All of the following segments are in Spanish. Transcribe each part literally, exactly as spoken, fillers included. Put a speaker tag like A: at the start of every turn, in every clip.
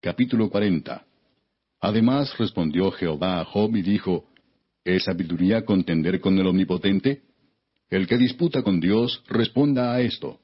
A: Capítulo cuarenta. Además respondió Jehová a Job y dijo, ¿Es sabiduría contender con el Omnipotente? El que disputa con Dios, responda a esto.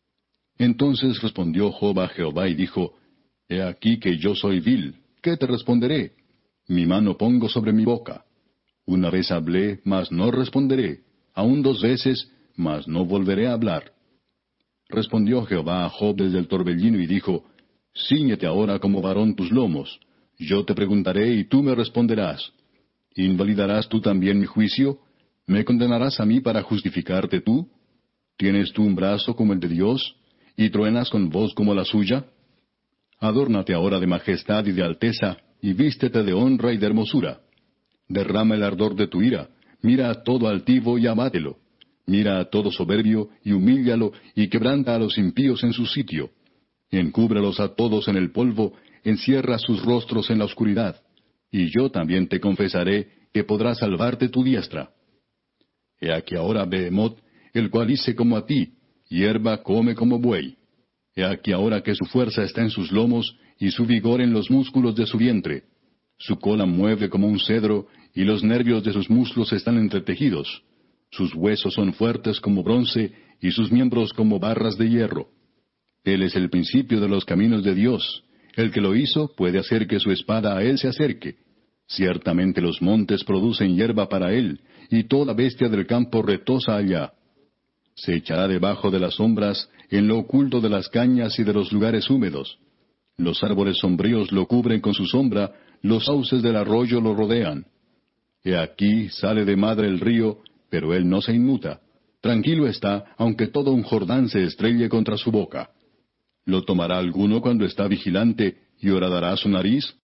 A: Entonces respondió Job a Jehová y dijo, He aquí que yo soy vil, ¿qué te responderé? Mi mano pongo sobre mi boca. Una vez hablé, mas no responderé, aun dos veces, mas no volveré a hablar. Respondió Jehová a Job desde el torbellino y dijo, Cíñete ahora como varón tus lomos. Yo te preguntaré y tú me responderás. ¿Invalidarás tú también mi juicio? ¿Me condenarás a mí para justificarte tú? ¿Tienes tú un brazo como el de Dios? ¿Y truenas con voz como la suya? Adórnate ahora de majestad y de alteza, y vístete de honra y de hermosura. Derrama el ardor de tu ira, mira a todo altivo y abátelo. Mira a todo soberbio y humíllalo, y quebranta a los impíos en su sitio. Encúbralos a todos en el polvo, encierra sus rostros en la oscuridad. Y yo también te confesaré que podrá salvarte tu diestra. He aquí ahora Behemoth, el cual hice como a ti, hierba come como buey. He aquí ahora que su fuerza está en sus lomos, y su vigor en los músculos de su vientre. Su cola mueve como un cedro, y los nervios de sus muslos están entretejidos. Sus huesos son fuertes como bronce, y sus miembros como barras de hierro. Él es el principio de los caminos de Dios. El que lo hizo puede hacer que su espada a él se acerque. Ciertamente los montes producen hierba para él, y toda bestia del campo retosa allá. Se echará debajo de las sombras, en lo oculto de las cañas y de los lugares húmedos. Los árboles sombríos lo cubren con su sombra, los sauces del arroyo lo rodean. He aquí sale de madre el río, pero él no se inmuta. Tranquilo está, aunque todo un Jordán se estrelle contra su boca. ¿Lo tomará alguno cuando está vigilante, y horadará su nariz?